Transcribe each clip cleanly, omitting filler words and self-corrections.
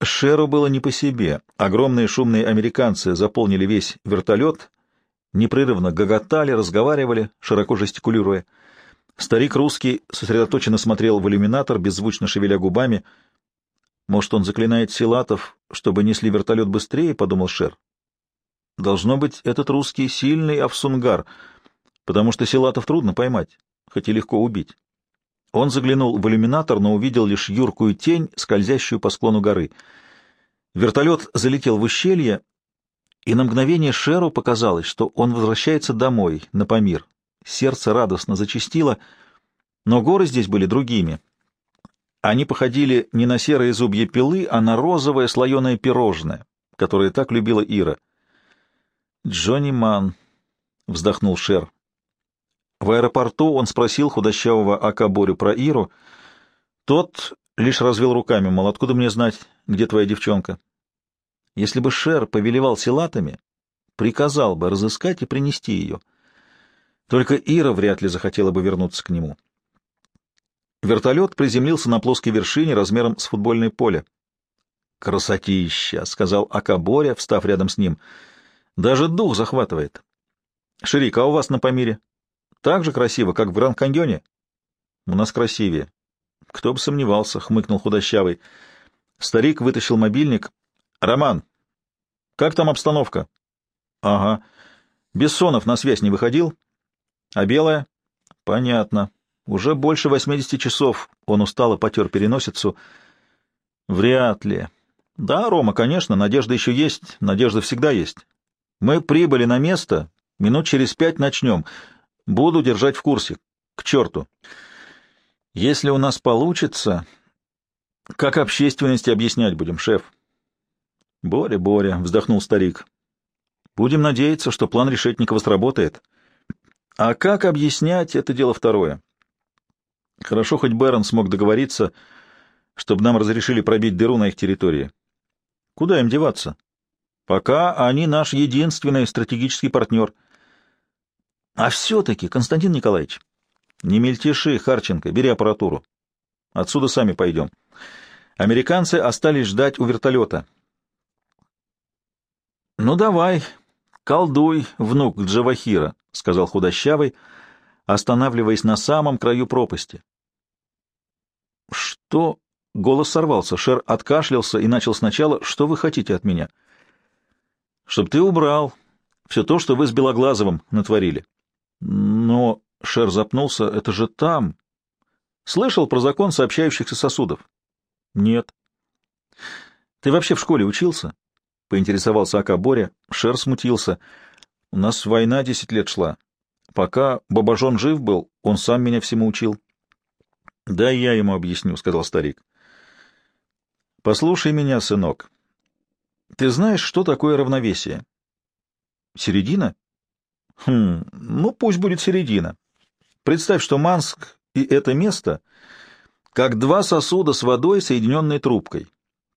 Шеру было не по себе. Огромные шумные американцы заполнили весь вертолет, непрерывно гоготали, разговаривали, широко жестикулируя. Старик русский сосредоточенно смотрел в иллюминатор, беззвучно шевеля губами. «Может, он заклинает силатов, чтобы несли вертолет быстрее?» — подумал Шер. «Должно быть, этот русский сильный Афсунгар, потому что силатов трудно поймать, хоть и легко убить». Он заглянул в иллюминатор, но увидел лишь юркую тень, скользящую по склону горы. Вертолет залетел в ущелье, и на мгновение Шеру показалось, что он возвращается домой, на Памир. Сердце радостно зачастило, но горы здесь были другими. Они походили не на серые зубья пилы, а на розовое слоеное пирожное, которое так любила Ира. «Джонни Ман», — вздохнул Шер. В аэропорту он спросил худощавого Акаборю про Иру. Тот лишь развел руками, мол, откуда мне знать, где твоя девчонка? Если бы Шер повелевал силатами, приказал бы разыскать и принести ее. Только Ира вряд ли захотела бы вернуться к нему. Вертолет приземлился на плоской вершине размером с футбольное поле. «Красотища!» — сказал Акаборя, встав рядом с ним. «Даже дух захватывает. Шерик, а у вас на Памире? Так же красиво, как в Гранд-Каньоне?» «У нас красивее». «Кто бы сомневался», — хмыкнул худощавый. Старик вытащил мобильник. «Роман, как там обстановка?» «Ага. Бессонов на связь не выходил? А Белая?» «Понятно. Уже больше 80 часов». Он устало потер переносицу. «Вряд ли. Да, Рома, конечно, надежда еще есть. Надежда всегда есть. Мы прибыли на место. Минут через 5 начнем. Буду держать в курсе. К черту. Если у нас получится, как общественности объяснять будем, шеф?» «Боря, Боря», — вздохнул старик. «Будем надеяться, что план Решетникова сработает. А как объяснять — это дело второе. Хорошо, хоть Бэрон смог договориться, чтобы нам разрешили пробить дыру на их территории. Куда им деваться? Пока они наш единственный стратегический партнер. А все-таки, Константин Николаевич, не мельтеши, Харченко, бери аппаратуру. Отсюда сами пойдем. Американцы остались ждать у вертолета. Ну, давай, колдуй, внук Джавахира, — сказал худощавый, останавливаясь на самом краю пропасти. Что? Голос сорвался. Шер откашлялся и начал сначала. Что вы хотите от меня? Чтоб ты убрал все то, что вы с Белоглазовым натворили. Но... Шер запнулся. Это же там. Слышал про закон сообщающихся сосудов? Нет. Ты вообще в школе учился? Поинтересовался Акаборя. Шер смутился. У нас война 10 лет шла. Пока Бабажон жив был, он сам меня всему учил. — Да, я ему объясню, — сказал старик. — Послушай меня, сынок. Ты знаешь, что такое равновесие? — Середина? — Ну, пусть будет середина. Представь, что Манск и это место как два сосуда с водой, соединенные трубкой.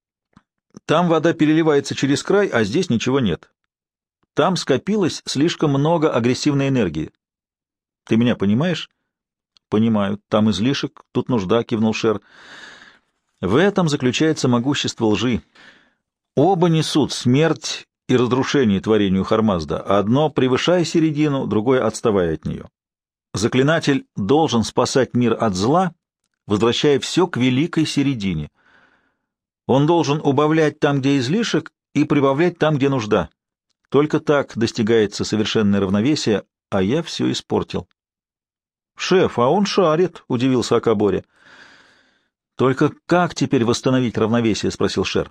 Там вода переливается через край, а здесь ничего нет. Там скопилось слишком много агрессивной энергии. Ты меня понимаешь? — Понимаю. Там излишек, тут нужда, — кивнул Шер. В этом заключается могущество лжи. Оба несут смерть и разрушение творению Хармазда, одно превышая середину, другое отставая от нее. Заклинатель должен спасать мир от зла, возвращая все к великой середине. Он должен убавлять там, где излишек, и прибавлять там, где нужда. Только так достигается совершенное равновесие, а я все испортил. «Шеф, а он шарит», — удивился Акаборя. «Только как теперь восстановить равновесие?» — спросил Шер.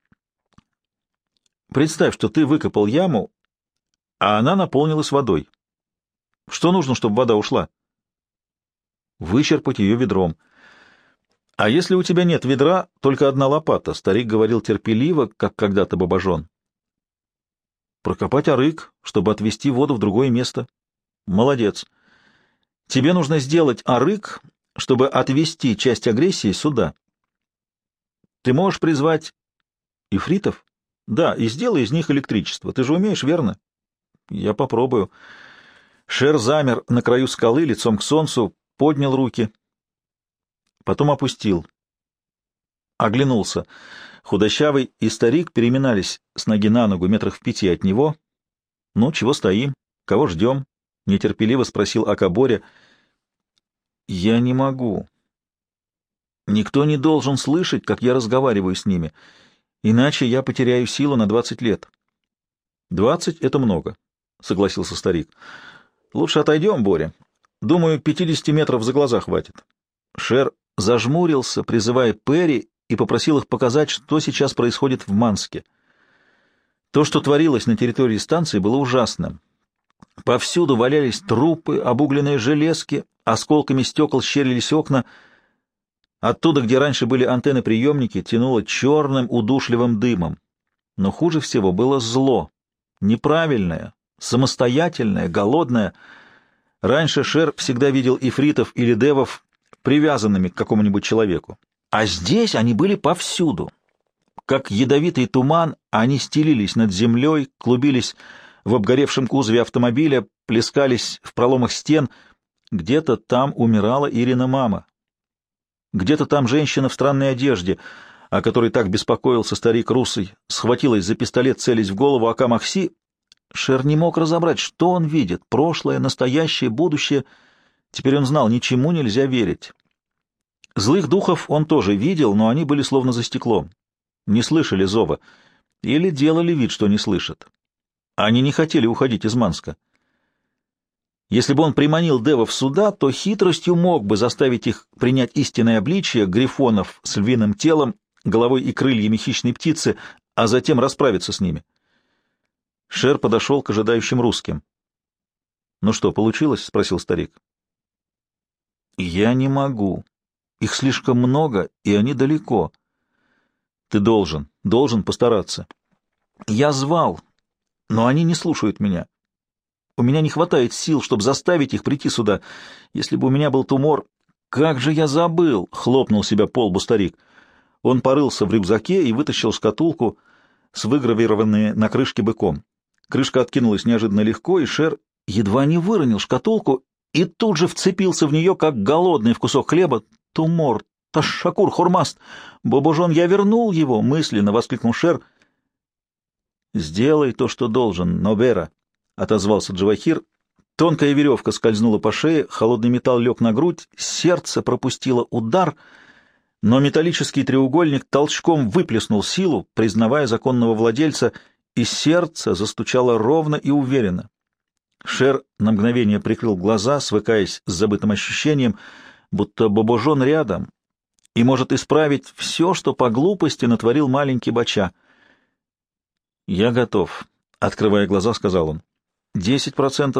«Представь, что ты выкопал яму, а она наполнилась водой. Что нужно, чтобы вода ушла?» «Вычерпать ее ведром. А если у тебя нет ведра, только одна лопата?» — старик говорил терпеливо, как когда-то Бабажон. «Прокопать арык, чтобы отвести воду в другое место». «Молодец. Тебе нужно сделать арык, чтобы отвести часть агрессии сюда. Ты можешь призвать ифритов? Да, и сделай из них электричество. Ты же умеешь, верно?» «Я попробую». Шер замер на краю скалы, лицом к солнцу, поднял руки, потом опустил. Оглянулся. Худощавый и старик переминались с ноги на ногу метрах в 5 от него. — Ну, чего стоим? Кого ждем? — нетерпеливо спросил Акаборя. — Я не могу. Никто не должен слышать, как я разговариваю с ними, иначе я потеряю силу на 20 лет. — 20 — это много, — согласился старик. — Лучше отойдем, Боря. Думаю, 50 метров за глаза хватит. Шер зажмурился, призывая Перри, и попросил их показать, что сейчас происходит в Манске. То, что творилось на территории станции, было ужасным. Повсюду валялись трупы, обугленные железки, осколками стекол щерились окна. Оттуда, где раньше были антенны-приемники, тянуло черным удушливым дымом. Но хуже всего было зло. Неправильное, самостоятельное, голодное. Раньше Шер всегда видел ифритов или девов привязанными к какому-нибудь человеку. А здесь они были повсюду. Как ядовитый туман, они стелились над землей, клубились в обгоревшем кузове автомобиля, плескались в проломах стен. Где-то там умирала Ирина мама. Где-то там женщина в странной одежде, о которой так беспокоился старик Русый, схватилась за пистолет, целясь в голову Ака Махси. Шер не мог разобрать, что он видит — прошлое, настоящее, будущее. Теперь он знал, ничему нельзя верить. Злых духов он тоже видел, но они были словно за стеклом. Не слышали зова. Или делали вид, что не слышат. Они не хотели уходить из Манска. Если бы он приманил девов сюда, то хитростью мог бы заставить их принять истинное обличие грифонов с львиным телом, головой и крыльями хищной птицы, а затем расправиться с ними. Шер подошел к ожидающим русским. — Ну что, получилось? — спросил старик. — Я не могу. Их слишком много, и они далеко. Ты должен постараться. Я звал, но они не слушают меня. У меня не хватает сил, чтобы заставить их прийти сюда. Если бы у меня был тумор... Как же я забыл! — хлопнул себя по лбу старик. Он порылся в рюкзаке и вытащил шкатулку с выгравированной на крышке быком. Крышка откинулась неожиданно легко, и Шер едва не выронил шкатулку и тут же вцепился в нее, как голодный в кусок хлеба. Тумор, Ташшакур, Хурмаст! Бобожон, я вернул его! — мысленно воскликнул Шер. — Сделай то, что должен, Нобера, — отозвался Джавахир. Тонкая веревка скользнула по шее, холодный металл лег на грудь, сердце пропустило удар, но металлический треугольник толчком выплеснул силу, признавая законного владельца, и сердце застучало ровно и уверенно. Шер на мгновение прикрыл глаза, свыкаясь с забытым ощущением, будто Бобожон рядом и может исправить все, что по глупости натворил маленький бача. «Я готов», — открывая глаза, сказал он. 10%,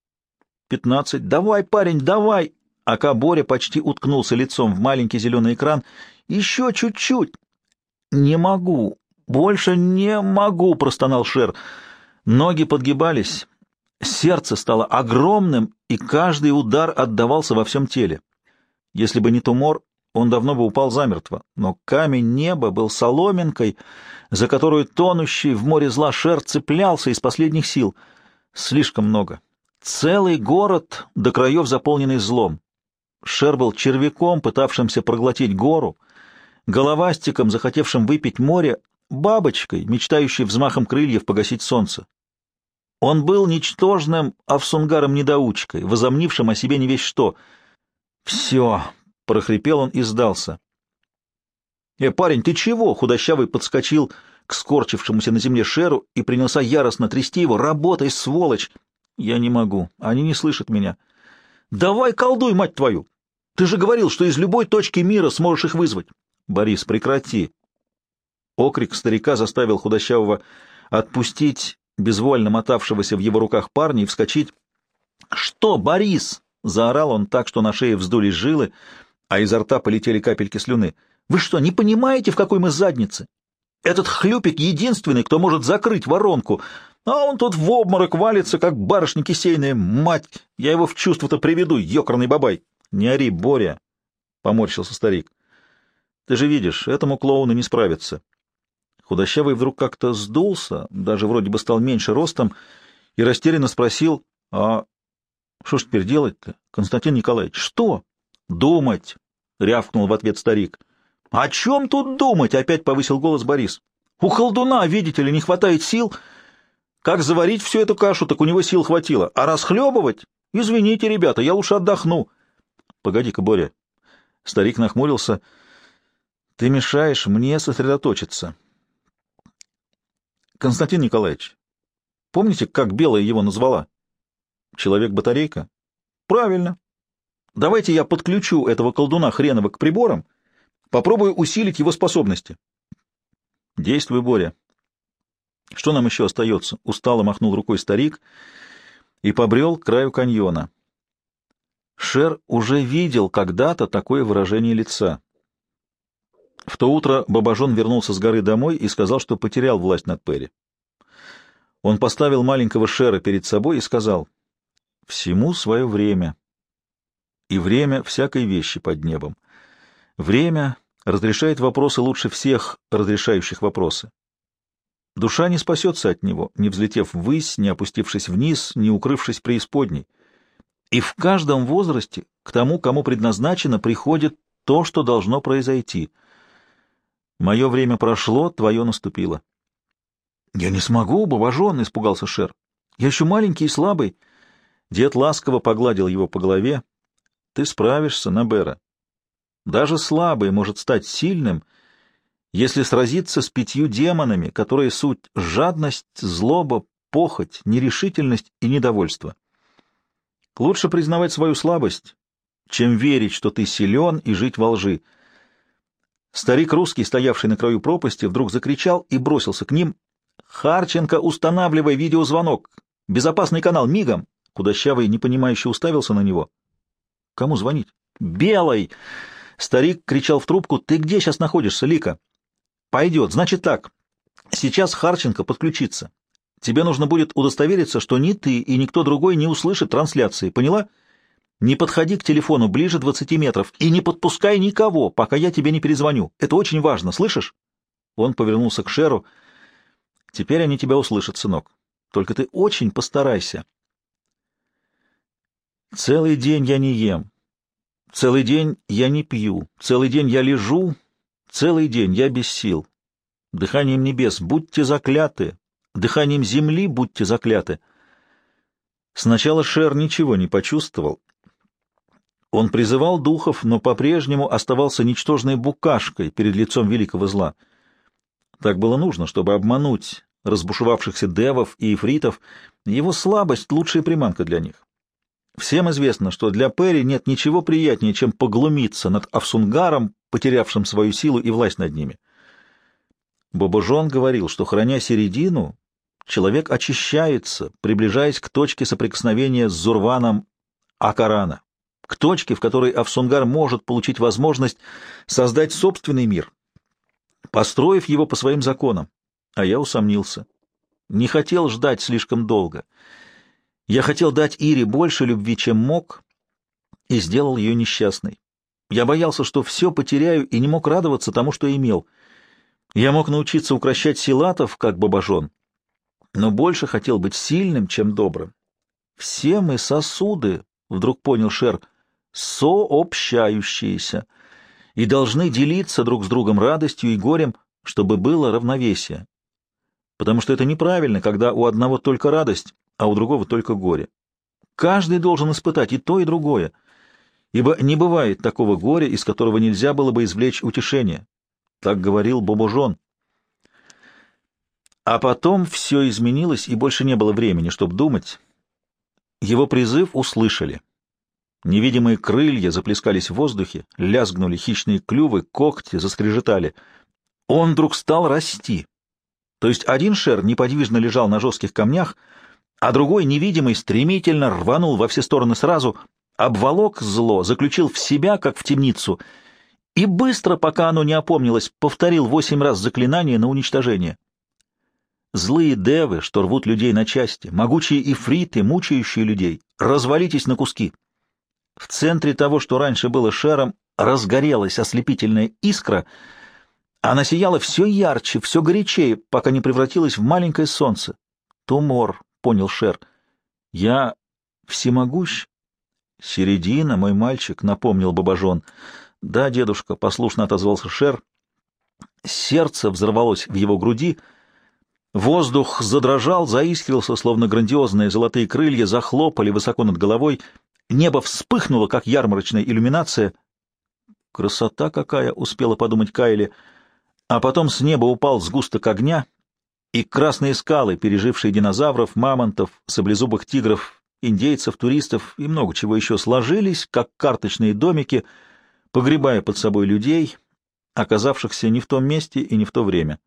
15%. Давай, парень, давай!» Ака Боря почти уткнулся лицом в маленький зеленый экран. «Еще чуть-чуть!» «Не могу, больше не могу!» — простонал Шер. Ноги подгибались, сердце стало огромным, и каждый удар отдавался во всем теле. Если бы не тумор, он давно бы упал замертво, но камень неба был соломинкой, за которую тонущий в море зла Шер цеплялся из последних сил. Слишком много. Целый город, до краев заполненный злом. Шер был червяком, пытавшимся проглотить гору, головастиком, захотевшим выпить море, бабочкой, мечтающей взмахом крыльев погасить солнце. Он был ничтожным Авсунгаром-недоучкой, возомнившим о себе не весь что. «Все!» — прохрипел он и сдался. Парень, ты чего?» — худощавый подскочил к скорчившемуся на земле Шеру и принялся яростно трясти его. «Работай, сволочь!» «Я не могу. Они не слышат меня». «Давай колдуй, мать твою! Ты же говорил, что из любой точки мира сможешь их вызвать». «Борис, прекрати!» Окрик старика заставил худощавого отпустить безвольно мотавшегося в его руках парня и вскочить. «Что, Борис?» — заорал он так, что на шее вздулись жилы, а изо рта полетели капельки слюны. «Вы что, не понимаете, в какой мы заднице? Этот хлюпик единственный, кто может закрыть воронку, а он тут в обморок валится, как барышня кисейная. Мать, я его в чувство-то приведу, ёкарный бабай!» «Не ори, Боря!» — поморщился старик. «Ты же видишь, этому клоуну не справиться». Худощавый вдруг как-то сдулся, даже вроде бы стал меньше ростом, и растерянно спросил: «А что ж теперь делать-то, Константин Николаевич?» «Что?» «Думать!» — рявкнул в ответ старик. «О чем тут думать?» — опять повысил голос Борис. «У колдуна, видите ли, не хватает сил. Как заварить всю эту кашу, так у него сил хватило. А расхлебывать? Извините, ребята, я лучше отдохну». «Погоди-ка, Боря». Старик нахмурился. «Ты мешаешь мне сосредоточиться. Константин Николаевич, помните, как Белая его назвала? Человек-батарейка? Правильно. Давайте я подключу этого колдуна хренова к приборам, попробую усилить его способности». «Действуй, Боря. Что нам еще остается?» Устало махнул рукой старик и побрел к краю каньона. Шер уже видел когда-то такое выражение лица. В то утро Бабажон вернулся с горы домой и сказал, что потерял власть над Перри. Он поставил маленького Шера перед собой и сказал: «Всему свое время, и время всякой вещи под небом. Время разрешает вопросы лучше всех разрешающих вопросы. Душа не спасется от него, не взлетев ввысь, не опустившись вниз, не укрывшись преисподней. И в каждом возрасте к тому, кому предназначено, приходит то, что должно произойти. Мое время прошло, твое наступило». «Я не смогу, Бабажон», — испугался Шер. «Я еще маленький и слабый». Дед ласково погладил его по голове. «Ты справишься, Набера. Даже слабый может стать сильным, если сразиться с 5 демонами, которые суть жадность, злоба, похоть, нерешительность и недовольство. Лучше признавать свою слабость, чем верить, что ты силен, и жить во лжи». Старик русский, стоявший на краю пропасти, вдруг закричал и бросился к ним. «Харченко, устанавливай видеозвонок! Безопасный канал, мигом!» Худощавый непонимающе уставился на него. «Кому звонить?» «Белой!» Старик кричал в трубку. «Ты где сейчас находишься, Лика?» «Пойдет. Значит так. Сейчас Харченко подключится. Тебе нужно будет удостовериться, что ни ты и никто другой не услышит трансляции. Поняла? Не подходи к телефону ближе 20 метров и не подпускай никого, пока я тебе не перезвоню. Это очень важно, слышишь?» Он повернулся к Шеру. «Теперь они тебя услышат, сынок. Только ты очень постарайся. Целый день я не ем. Целый день я не пью. Целый день я лежу. Целый день я без сил. Дыханием небес будьте закляты. Дыханием земли будьте закляты». Сначала Шер ничего не почувствовал. Он призывал духов, но по-прежнему оставался ничтожной букашкой перед лицом великого зла. Так было нужно, чтобы обмануть разбушевавшихся девов и ифритов. Его слабость — лучшая приманка для них. Всем известно, что для Перри нет ничего приятнее, чем поглумиться над Афсунгаром, потерявшим свою силу и власть над ними. Бабажон говорил, что, храня середину, человек очищается, приближаясь к точке соприкосновения с Зурваном Акарана, к точке, в которой Афсунгар может получить возможность создать собственный мир, построив его по своим законам. А я усомнился. Не хотел ждать слишком долго. Я хотел дать Ире больше любви, чем мог, и сделал ее несчастной. Я боялся, что все потеряю, и не мог радоваться тому, что имел. Я мог научиться укрощать силатов, как Бабажон, но больше хотел быть сильным, чем добрым. Все мы сосуды, — вдруг понял Шер, — сообщающиеся, и должны делиться друг с другом радостью и горем, чтобы было равновесие. Потому что это неправильно, когда у одного только радость, а у другого только горе. Каждый должен испытать и то, и другое, ибо не бывает такого горя, из которого нельзя было бы извлечь утешение. Так говорил Бабажон. А потом все изменилось, и больше не было времени, чтобы думать. Его призыв услышали. Невидимые крылья заплескались в воздухе, лязгнули хищные клювы, когти заскрежетали. Он вдруг стал расти. То есть один Шер неподвижно лежал на жестких камнях, а другой, невидимый, стремительно рванул во все стороны сразу, обволок зло, заключил в себя, как в темницу, и быстро, пока оно не опомнилось, повторил 8 раз заклинание на уничтожение. Злые девы, что рвут людей на части, могучие ифриты, мучающие людей, развалитесь на куски. В центре того, что раньше было Шером, разгорелась ослепительная искра. Она сияла все ярче, все горячее, пока не превратилась в маленькое солнце. «Тумор», — понял Шер. «Я всемогущ?» «Середина, мой мальчик», — напомнил Бабажон. Да, дедушка, — послушно отозвался Шер. Сердце взорвалось в его груди. Воздух задрожал, заискрился, словно грандиозные золотые крылья захлопали высоко над головой. Небо вспыхнуло, как ярмарочная иллюминация. «Красота какая!» — успела подумать Кайли. А потом с неба упал сгусток огня, и красные скалы, пережившие динозавров, мамонтов, саблезубых тигров, индейцев, туристов и много чего еще, сложились, как карточные домики, погребая под собой людей, оказавшихся не в том месте и не в то время.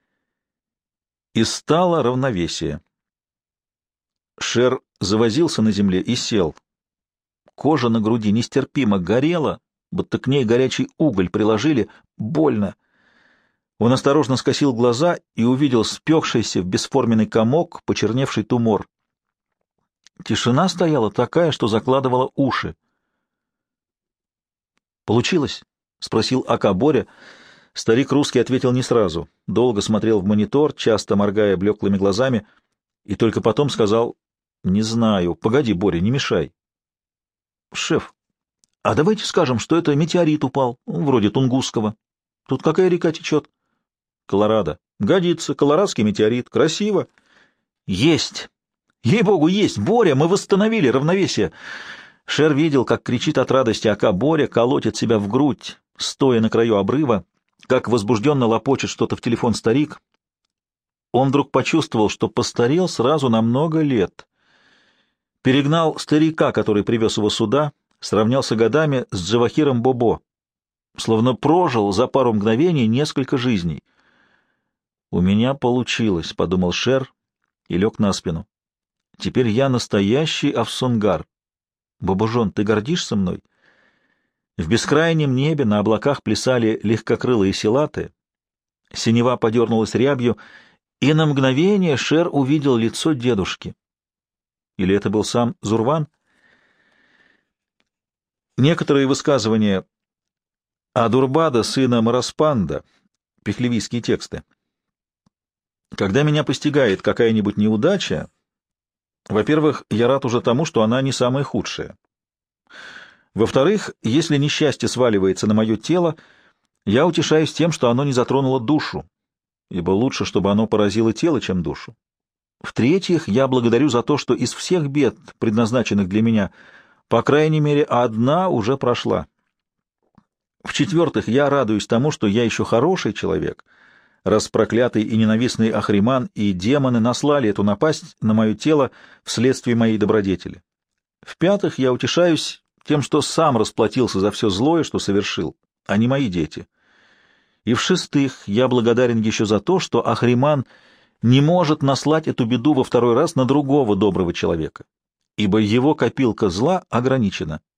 И стало равновесие. Шер завозился на земле и сел. Кожа на груди нестерпимо горела, будто к ней горячий уголь приложили. Больно. Он осторожно скосил глаза и увидел спекшийся в бесформенный комок, почерневший тумор. Тишина стояла такая, что закладывала уши. «Получилось?» — спросил Ака Боря. Старик русский ответил не сразу. Долго смотрел в монитор, часто моргая блеклыми глазами, и только потом сказал: «Не знаю. Погоди, Боря, не мешай». «Шеф, а давайте скажем, что это метеорит упал, вроде Тунгусского. Тут какая река течет?» «Колорадо». «Годится. Колорадский метеорит. Красиво». «Есть! Ей-богу, есть! Боря, мы восстановили равновесие!» Шер видел, как кричит от радости Ака Боря, колотит себя в грудь, стоя на краю обрыва, как возбужденно лопочет что-то в телефон старик. Он вдруг почувствовал, что постарел сразу на много лет. Перегнал старика, который привез его сюда, сравнялся годами с Джавахиром Бобо, словно прожил за пару мгновений несколько жизней. «У меня получилось», — подумал Шер и лег на спину. «Теперь я настоящий Афсунгар. Бабужон, ты гордишься мной?» В бескрайнем небе на облаках плясали легкокрылые силаты, синева подернулась рябью, и на мгновение Шер увидел лицо дедушки. Или это был сам Зурван? Некоторые высказывания Адурбада, сына Мараспанда, пехлевийские тексты. Когда меня постигает какая-нибудь неудача, во-первых, я рад уже тому, что она не самая худшая. Во-вторых, если несчастье сваливается на мое тело, я утешаюсь тем, что оно не затронуло душу, ибо лучше, чтобы оно поразило тело, чем душу. В-третьих, я благодарю за то, что из всех бед, предназначенных для меня, по крайней мере, одна уже прошла. В-четвертых, я радуюсь тому, что я еще хороший человек, раз проклятый и ненавистный Ахриман и демоны наслали эту напасть на мое тело вследствие моей добродетели. В-пятых, я утешаюсь тем, что сам расплатился за все злое, что совершил, а не мои дети. И в-шестых, я благодарен еще за то, что Ахриман не может наслать эту беду во второй раз на другого доброго человека, ибо его копилка зла ограничена.